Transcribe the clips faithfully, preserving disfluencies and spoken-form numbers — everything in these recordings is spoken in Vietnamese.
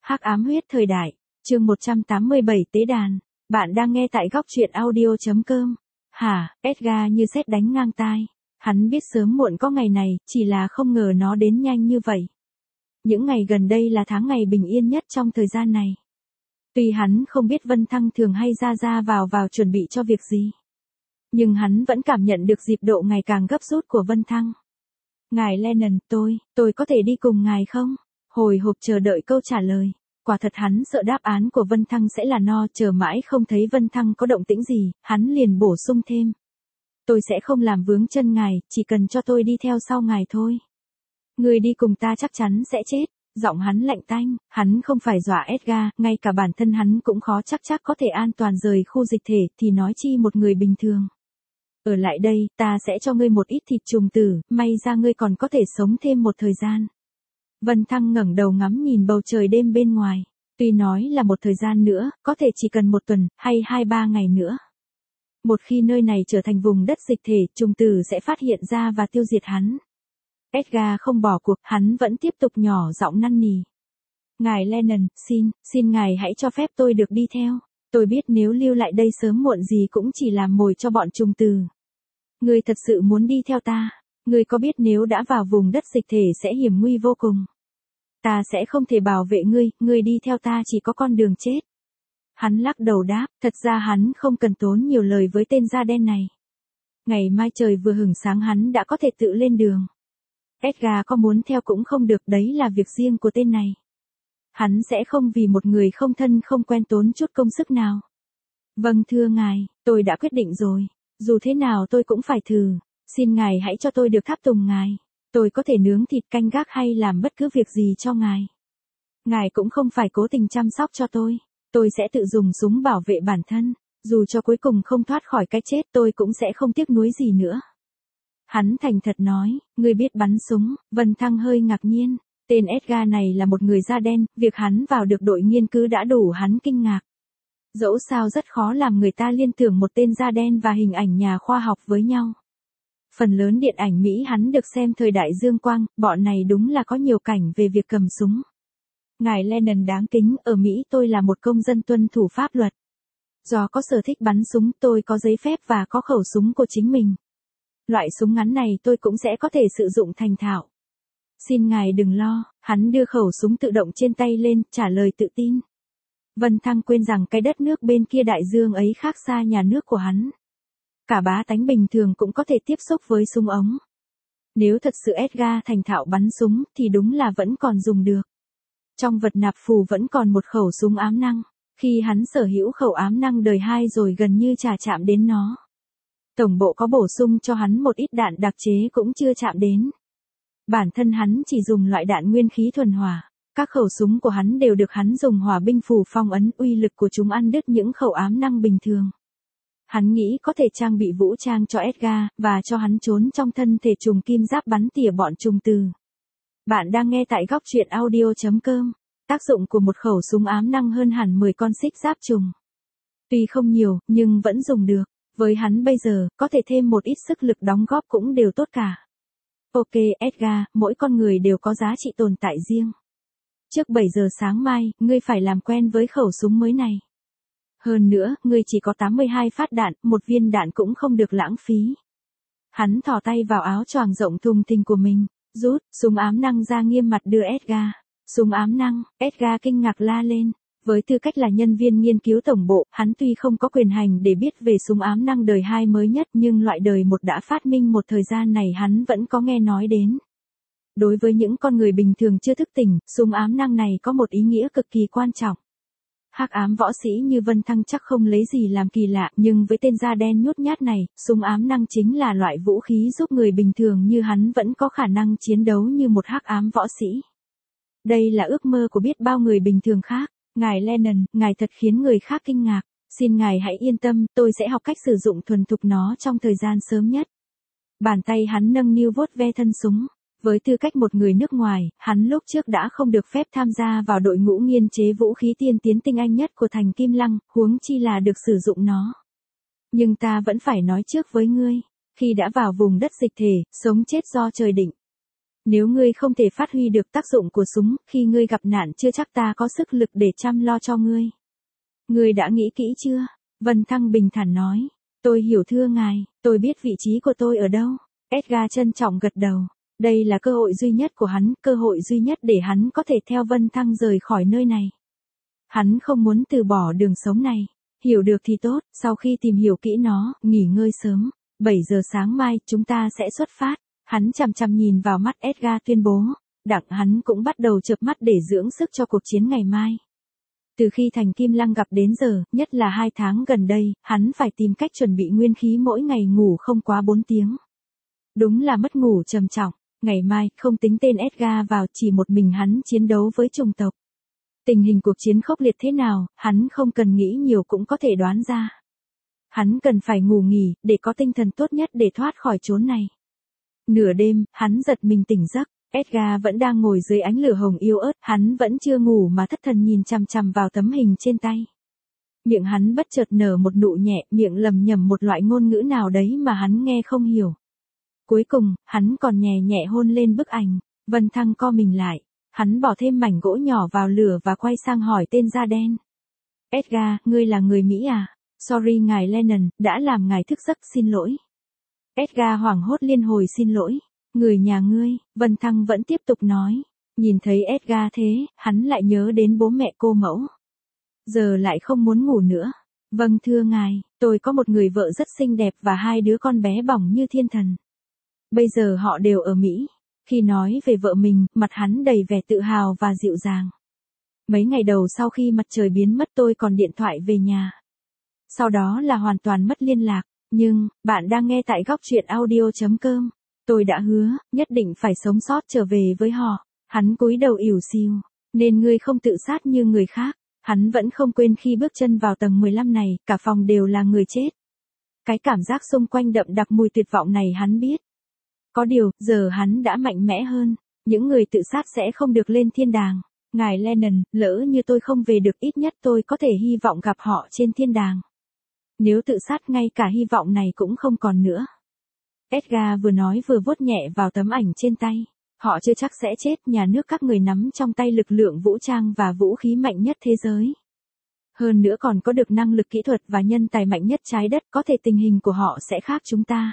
Hắc ám huyết thời đại, chương một trăm tám mươi bảy tế đàn. Bạn đang nghe tại góc truyện audio chấm com. Hả, Edgar như sét đánh ngang tai. Hắn biết sớm muộn có ngày này, chỉ là không ngờ nó đến nhanh như vậy. Những ngày gần đây là tháng ngày bình yên nhất trong thời gian này. Tuy hắn không biết Vân Thăng thường hay ra ra vào vào chuẩn bị cho việc gì, nhưng hắn vẫn cảm nhận được nhịp độ ngày càng gấp rút của Vân Thăng. Ngài Lennon, tôi, tôi có thể đi cùng ngài không? Hồi hộp chờ đợi câu trả lời. Quả thật hắn sợ đáp án của Vân Thăng sẽ là no, chờ mãi không thấy Vân Thăng có động tĩnh gì, hắn liền bổ sung thêm. Tôi sẽ không làm vướng chân ngài, chỉ cần cho tôi đi theo sau ngài thôi. Người đi cùng ta chắc chắn sẽ chết. Giọng hắn lạnh tanh, hắn không phải dọa Edgar, ngay cả bản thân hắn cũng khó chắc chắc có thể an toàn rời khu dịch thể, thì nói chi một người bình thường. Ở lại đây, ta sẽ cho ngươi một ít thịt trùng tử, may ra ngươi còn có thể sống thêm một thời gian. Vân Thăng ngẩng đầu ngắm nhìn bầu trời đêm bên ngoài. Tuy nói là một thời gian nữa, có thể chỉ cần một tuần, hay hai ba ngày nữa. Một khi nơi này trở thành vùng đất dịch thể, trùng tử sẽ phát hiện ra và tiêu diệt hắn. Edgar không bỏ cuộc, hắn vẫn tiếp tục nhỏ giọng năn nỉ. Ngài Lennon, xin, xin ngài hãy cho phép tôi được đi theo. Tôi biết nếu lưu lại đây sớm muộn gì cũng chỉ làm mồi cho bọn trùng tử. Ngươi thật sự muốn đi theo ta? Ngươi có biết nếu đã vào vùng đất dịch thể sẽ hiểm nguy vô cùng. Ta sẽ không thể bảo vệ ngươi, ngươi đi theo ta chỉ có con đường chết. Hắn lắc đầu đáp, thật ra hắn không cần tốn nhiều lời với tên da đen này. Ngày mai trời vừa hửng sáng hắn đã có thể tự lên đường. Edgar có muốn theo cũng không được, đấy là việc riêng của tên này. Hắn sẽ không vì một người không thân không quen tốn chút công sức nào. Vâng thưa ngài, tôi đã quyết định rồi. Dù thế nào tôi cũng phải thử. Xin ngài hãy cho tôi được tháp tùng ngài. Tôi có thể nướng thịt canh gác hay làm bất cứ việc gì cho ngài. Ngài cũng không phải cố tình chăm sóc cho tôi. Tôi sẽ tự dùng súng bảo vệ bản thân. Dù cho cuối cùng không thoát khỏi cái chết tôi cũng sẽ không tiếc nuối gì nữa. Hắn thành thật nói, ngươi biết bắn súng. Vân Thăng hơi ngạc nhiên. Tên Edgar này là một người da đen, việc hắn vào được đội nghiên cứu đã đủ hắn kinh ngạc. Dẫu sao rất khó làm người ta liên tưởng một tên da đen và hình ảnh nhà khoa học với nhau. Phần lớn điện ảnh Mỹ hắn được xem thời đại dương quang, bọn này đúng là có nhiều cảnh về việc cầm súng. Ngài Lennon đáng kính, ở Mỹ tôi là một công dân tuân thủ pháp luật. Do có sở thích bắn súng tôi có giấy phép và có khẩu súng của chính mình. Loại súng ngắn này tôi cũng sẽ có thể sử dụng thành thạo. Xin ngài đừng lo, hắn đưa khẩu súng tự động trên tay lên, trả lời tự tin. Vân Thăng quên rằng cái đất nước bên kia đại dương ấy khác xa nhà nước của hắn. Cả bá tánh bình thường cũng có thể tiếp xúc với súng ống. Nếu thật sự Edgar thành thạo bắn súng thì đúng là vẫn còn dùng được. Trong vật nạp phù vẫn còn một khẩu súng ám năng. Khi hắn sở hữu khẩu ám năng đời hai rồi gần như chả chạm đến nó. Tổng bộ có bổ sung cho hắn một ít đạn đặc chế cũng chưa chạm đến. Bản thân hắn chỉ dùng loại đạn nguyên khí thuần hỏa. Các khẩu súng của hắn đều được hắn dùng hỏa binh phủ phong ấn, uy lực của chúng ăn đứt những khẩu ám năng bình thường. Hắn nghĩ có thể trang bị vũ trang cho Edgar, và cho hắn trốn trong thân thể trùng kim giáp bắn tỉa bọn trùng tử. Bạn đang nghe tại góc truyện audio chấm com. Tác dụng của một khẩu súng ám năng hơn hẳn mười con xích giáp trùng. Tuy không nhiều, nhưng vẫn dùng được. Với hắn bây giờ, có thể thêm một ít sức lực đóng góp cũng đều tốt cả. Ok Edgar, mỗi con người đều có giá trị tồn tại riêng. Trước bảy giờ sáng mai, ngươi phải làm quen với khẩu súng mới này. Hơn nữa, ngươi chỉ có tám mươi hai phát đạn, một viên đạn cũng không được lãng phí. Hắn thò tay vào áo choàng rộng thùng thình của mình, rút súng ám năng ra nghiêm mặt đưa Edgar. Súng ám năng, Edgar kinh ngạc la lên. Với tư cách là nhân viên nghiên cứu tổng bộ, hắn tuy không có quyền hành để biết về súng ám năng đời hai mới nhất nhưng loại đời một đã phát minh một thời gian này hắn vẫn có nghe nói đến. Đối với những con người bình thường chưa thức tỉnh, súng ám năng này có một ý nghĩa cực kỳ quan trọng. Hắc ám võ sĩ như Vân Thăng chắc không lấy gì làm kỳ lạ, nhưng với tên da đen nhút nhát này, súng ám năng chính là loại vũ khí giúp người bình thường như hắn vẫn có khả năng chiến đấu như một hắc ám võ sĩ. Đây là ước mơ của biết bao người bình thường khác. Ngài Lennon, ngài thật khiến người khác kinh ngạc. Xin ngài hãy yên tâm, tôi sẽ học cách sử dụng thuần thục nó trong thời gian sớm nhất. Bàn tay hắn nâng niu vuốt ve thân súng. Với tư cách một người nước ngoài, hắn lúc trước đã không được phép tham gia vào đội ngũ nghiên chế vũ khí tiên tiến tinh anh nhất của thành Kim Lăng, huống chi là được sử dụng nó. Nhưng ta vẫn phải nói trước với ngươi, khi đã vào vùng đất dịch thể, sống chết do trời định. Nếu ngươi không thể phát huy được tác dụng của súng, khi ngươi gặp nạn chưa chắc ta có sức lực để chăm lo cho ngươi. Ngươi đã nghĩ kỹ chưa? Vân Thăng bình thản nói. Tôi hiểu thưa ngài, tôi biết vị trí của tôi ở đâu. Edgar trân trọng gật đầu. Đây là cơ hội duy nhất của hắn, cơ hội duy nhất để hắn có thể theo Vân Thăng rời khỏi nơi này. Hắn không muốn từ bỏ đường sống này. Hiểu được thì tốt, sau khi tìm hiểu kỹ nó, nghỉ ngơi sớm. bảy giờ sáng mai, chúng ta sẽ xuất phát. Hắn chằm chằm nhìn vào mắt Edgar tuyên bố. Đặng hắn cũng bắt đầu chợp mắt để dưỡng sức cho cuộc chiến ngày mai. Từ khi Thành Kim Lăng gặp đến giờ, nhất là hai tháng gần đây, hắn phải tìm cách chuẩn bị nguyên khí mỗi ngày ngủ không quá bốn tiếng. Đúng là mất ngủ trầm trọng. Ngày mai, không tính tên Edgar vào, chỉ một mình hắn chiến đấu với chủng tộc. Tình hình cuộc chiến khốc liệt thế nào, hắn không cần nghĩ nhiều cũng có thể đoán ra. Hắn cần phải ngủ nghỉ, để có tinh thần tốt nhất để thoát khỏi chốn này. Nửa đêm, hắn giật mình tỉnh giấc. Edgar vẫn đang ngồi dưới ánh lửa hồng yếu ớt, hắn vẫn chưa ngủ mà thất thần nhìn chằm chằm vào tấm hình trên tay. Miệng hắn bất chợt nở một nụ nhẹ, miệng lầm nhầm một loại ngôn ngữ nào đấy mà hắn nghe không hiểu. Cuối cùng, hắn còn nhẹ nhẹ hôn lên bức ảnh. Vân Thăng co mình lại. Hắn bỏ thêm mảnh gỗ nhỏ vào lửa và quay sang hỏi tên da đen. Edgar, ngươi là người Mỹ à? Sorry ngài Lennon, đã làm ngài thức giấc, xin lỗi. Edgar hoảng hốt liên hồi xin lỗi. Người nhà ngươi, Vân Thăng vẫn tiếp tục nói. Nhìn thấy Edgar thế, hắn lại nhớ đến bố mẹ cô mẫu. Giờ lại không muốn ngủ nữa. Vâng thưa ngài, tôi có một người vợ rất xinh đẹp và hai đứa con bé bỏng như thiên thần. Bây giờ họ đều ở Mỹ. Khi nói về vợ mình, mặt hắn đầy vẻ tự hào và dịu dàng. Mấy ngày đầu sau khi mặt trời biến mất tôi còn điện thoại về nhà. Sau đó là hoàn toàn mất liên lạc. Nhưng, bạn đang nghe tại góc truyện audio chấm com. Tôi đã hứa, nhất định phải sống sót trở về với họ. Hắn cúi đầu ỉu xìu. Nên ngươi không tự sát như người khác. Hắn vẫn không quên khi bước chân vào tầng mười lăm này, cả phòng đều là người chết. Cái cảm giác xung quanh đậm đặc mùi tuyệt vọng này hắn biết. Có điều, giờ hắn đã mạnh mẽ hơn. Những người tự sát sẽ không được lên thiên đàng. Ngài Lennon, lỡ như tôi không về được ít nhất tôi có thể hy vọng gặp họ trên thiên đàng. Nếu tự sát ngay cả hy vọng này cũng không còn nữa. Edgar vừa nói vừa vuốt nhẹ vào tấm ảnh trên tay. Họ chưa chắc sẽ chết, nhà nước các người nắm trong tay lực lượng vũ trang và vũ khí mạnh nhất thế giới. Hơn nữa còn có được năng lực kỹ thuật và nhân tài mạnh nhất trái đất, có thể tình hình của họ sẽ khác chúng ta.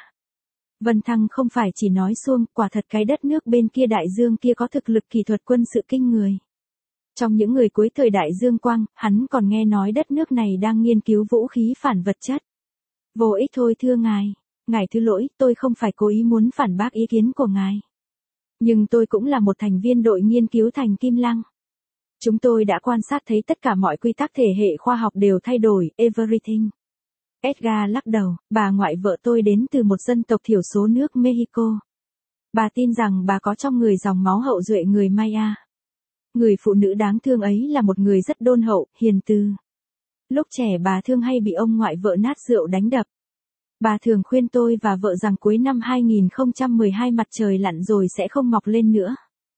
Vân Thăng không phải chỉ nói suông, quả thật cái đất nước bên kia đại dương kia có thực lực kỹ thuật quân sự kinh người. Trong những người cuối thời đại Dương Quang, hắn còn nghe nói đất nước này đang nghiên cứu vũ khí phản vật chất. Vô ích thôi thưa ngài. Ngài thứ lỗi, tôi không phải cố ý muốn phản bác ý kiến của ngài. Nhưng tôi cũng là một thành viên đội nghiên cứu Thành Kim Lăng. Chúng tôi đã quan sát thấy tất cả mọi quy tắc thể hệ khoa học đều thay đổi, everything. Edgar lắc đầu, bà ngoại vợ tôi đến từ một dân tộc thiểu số nước Mexico. Bà tin rằng bà có trong người dòng máu hậu duệ người Maya. Người phụ nữ đáng thương ấy là một người rất đôn hậu, hiền từ. Lúc trẻ bà thương hay bị ông ngoại vợ nát rượu đánh đập. Bà thường khuyên tôi và vợ rằng cuối năm hai không một hai mặt trời lặn rồi sẽ không mọc lên nữa.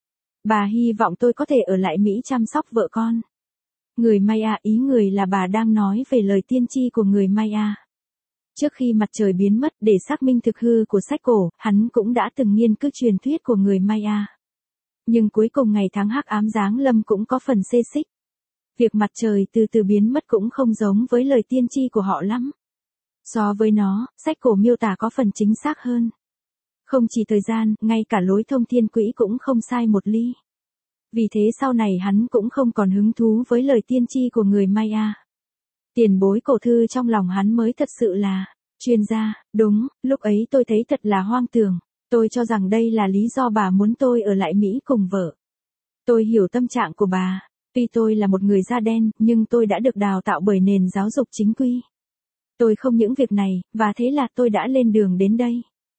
Bà hy vọng tôi có thể ở lại Mỹ chăm sóc vợ con. Người Maya, ý người là bà đang nói về lời tiên tri của người Maya. Trước khi mặt trời biến mất, để xác minh thực hư của sách cổ, hắn cũng đã từng nghiên cứu truyền thuyết của người Maya. Nhưng cuối cùng ngày tháng hắc ám giáng lâm cũng có phần xê xích. Việc mặt trời từ từ biến mất cũng không giống với lời tiên tri của họ lắm. So với nó, sách cổ miêu tả có phần chính xác hơn. Không chỉ thời gian, ngay cả lối thông thiên quỹ cũng không sai một ly. Vì thế sau này hắn cũng không còn hứng thú với lời tiên tri của người Maya. Tiền bối cổ thư trong lòng hắn mới thật sự là chuyên gia. Đúng, lúc ấy tôi thấy thật là hoang tưởng. Tôi cho rằng đây là lý do bà muốn tôi ở lại Mỹ cùng vợ. Tôi hiểu tâm trạng của bà. Tuy tôi là một người da đen, nhưng tôi đã được đào tạo bởi nền giáo dục chính quy. Tôi không những việc này, và thế là tôi đã lên đường đến đây.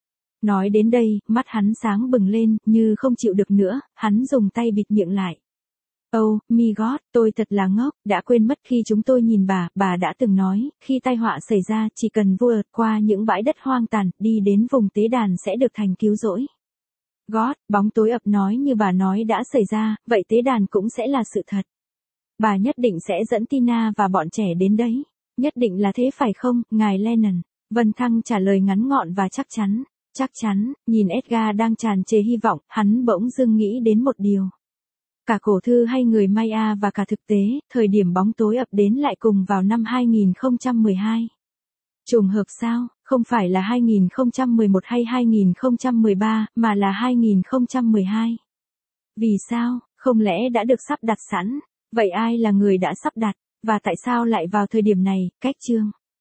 Nói đến đây, mắt hắn sáng bừng lên, như không chịu được nữa, hắn dùng tay bịt miệng lại. Oh, my God, tôi thật là ngốc, đã quên mất khi chúng tôi nhìn bà, bà đã từng nói, khi tai họa xảy ra chỉ cần vượt qua những bãi đất hoang tàn, đi đến vùng tế đàn sẽ được thành cứu rỗi. God, bóng tối ập nói như bà nói đã xảy ra, vậy tế đàn cũng sẽ là sự thật. Bà nhất định sẽ dẫn Tina và bọn trẻ đến đấy. Nhất định là thế phải không, ngài Lennon? Vân Thăng trả lời ngắn gọn và chắc chắn. Chắc chắn, nhìn Edgar đang tràn trề hy vọng, hắn bỗng dưng nghĩ đến một điều. Cả cổ thư hay người Maya và cả thực tế, thời điểm bóng tối ập đến lại cùng vào năm hai nghìn không trăm mười hai. Trùng hợp sao, không phải là hai nghìn không trăm mười một hay hai nghìn không trăm mười ba, mà là hai nghìn không trăm mười hai. Vì sao, không lẽ đã được sắp đặt sẵn? Vậy ai là người đã sắp đặt, và tại sao lại vào thời điểm này? Cách chương